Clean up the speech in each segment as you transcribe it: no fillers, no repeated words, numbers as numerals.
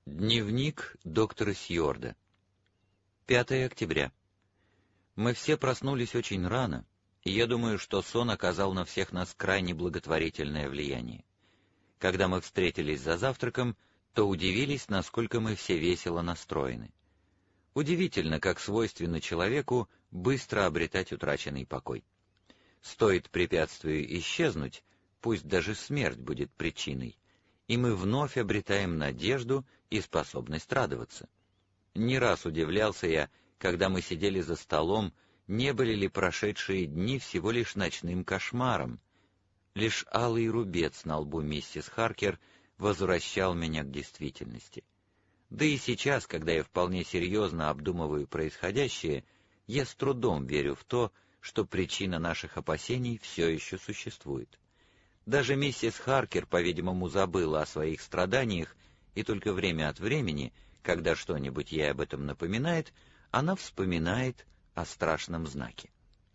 Дневник доктора Сьюарда. 5 октября. Мы все проснулись очень рано, и я думаю, что сон оказал на всех нас крайне благотворительное влияние. Когда мы встретились за завтраком, то удивились, насколько мы все весело настроены. Удивительно, как свойственно человеку быстро обретать утраченный покой. Стоит препятствию исчезнуть, пусть даже смерть будет причиной, и мы вновь обретаем надежду и способность радоваться. Не раз удивлялся я, когда мы сидели за столом, не были ли прошедшие дни всего лишь ночным кошмаром. Лишь алый рубец на лбу миссис Харкер возвращал меня к действительности. Да и сейчас, когда я вполне серьезно обдумываю происходящее, я с трудом верю в то, что причина наших опасений все еще существует. Даже миссис Харкер, по-видимому, забыла о своих страданиях, и только время от времени, когда что-нибудь ей об этом напоминает, она вспоминает о страшном знаке.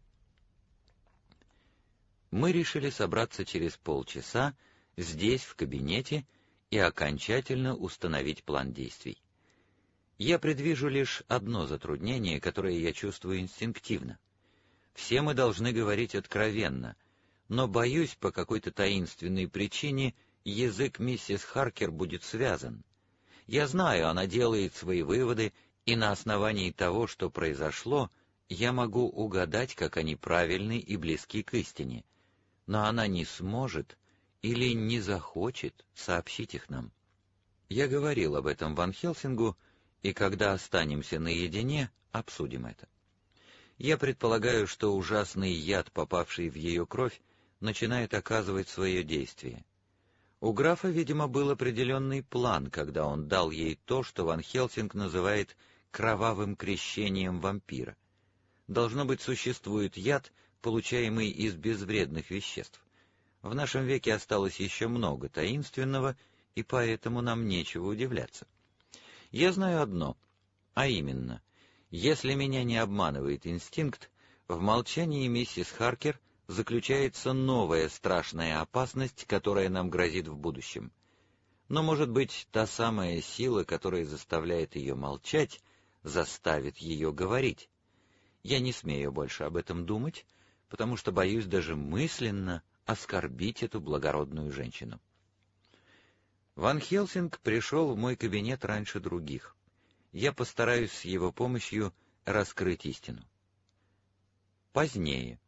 Мы решили собраться через полчаса здесь, в кабинете, и окончательно установить план действий. Я предвижу лишь одно затруднение, которое я чувствую инстинктивно. Все мы должны говорить откровенно, но, боюсь, по какой-то таинственной причине язык миссис Харкер будет связан. Я знаю, она делает свои выводы, и на основании того, что произошло, я могу угадать, как они правильны и близки к истине, но она не сможет или не захочет сообщить их нам. Я говорил об этом Ван Хельсингу, и когда останемся наедине, обсудим это. Я предполагаю, что ужасный яд, попавший в ее кровь, начинает оказывать свое действие. У графа, видимо, был определенный план, когда он дал ей то, что Ван Хельсинг называет «кровавым крещением вампира». Должно быть, существует яд, получаемый из безвредных веществ. В нашем веке осталось еще много таинственного, и поэтому нам нечего удивляться. Я знаю одно, а именно, если меня не обманывает инстинкт, в молчании миссис Харкер заключается новая страшная опасность, которая нам грозит в будущем. Но, может быть, та самая сила, которая заставляет ее молчать, заставит ее говорить. Я не смею больше об этом думать, потому что боюсь даже мысленно оскорбить эту благородную женщину. Ван Хельсинг пришел в мой кабинет раньше других. Я постараюсь с его помощью раскрыть истину. Позднее.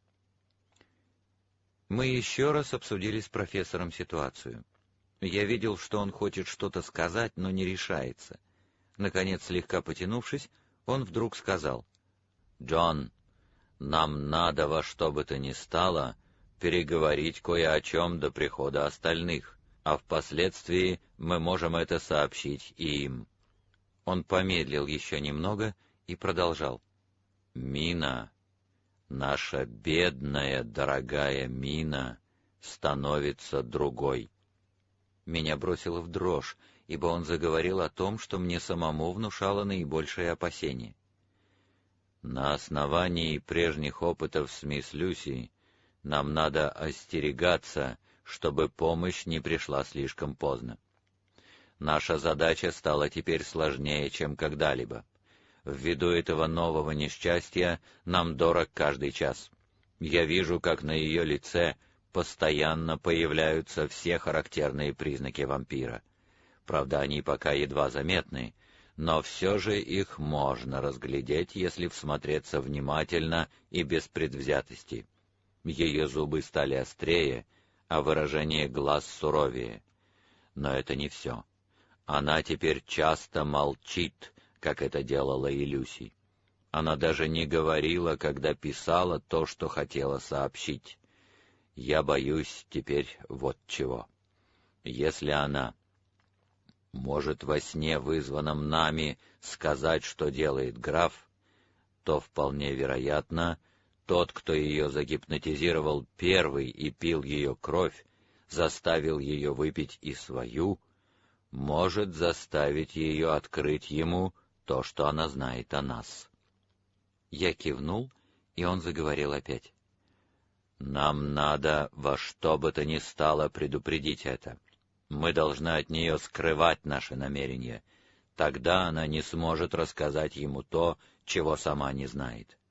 Мы еще раз обсудили с профессором ситуацию. Я видел, что он хочет что-то сказать, но не решается. Наконец, слегка потянувшись, он вдруг сказал: «Джон, нам надо во что бы то ни стало переговорить кое о чем до прихода остальных, а впоследствии мы можем это сообщить и им». Он помедлил еще немного и продолжал: «Мина, наша бедная, дорогая Мина, становится другой». Меня бросило в дрожь, ибо он заговорил о том, что мне самому внушало наибольшее опасение. «На основании прежних опытов с мисс Люси нам надо остерегаться, чтобы помощь не пришла слишком поздно. Наша задача стала теперь сложнее, чем когда-либо. Ввиду этого нового несчастья нам дорог каждый час. Я вижу, как на ее лице постоянно появляются все характерные признаки вампира. Правда, они пока едва заметны, но все же их можно разглядеть, если всмотреться внимательно и без предвзятости. Ее зубы стали острее, а выражение глаз суровее. Но это не все. Она теперь часто молчит, как это делала и Люси. Она даже не говорила, когда писала то, что хотела сообщить. Я боюсь теперь вот чего. Если она может во сне, вызванном нами, сказать, что делает граф, то вполне вероятно, тот, кто ее загипнотизировал первый и пил ее кровь, заставил ее выпить и свою, может заставить ее открыть ему то, что она знает о нас». Я кивнул, и он заговорил опять. «Нам надо во что бы то ни стало предупредить это. Мы должны от нее скрывать наши намерения, Тогда она не сможет рассказать ему то, чего сама не знает.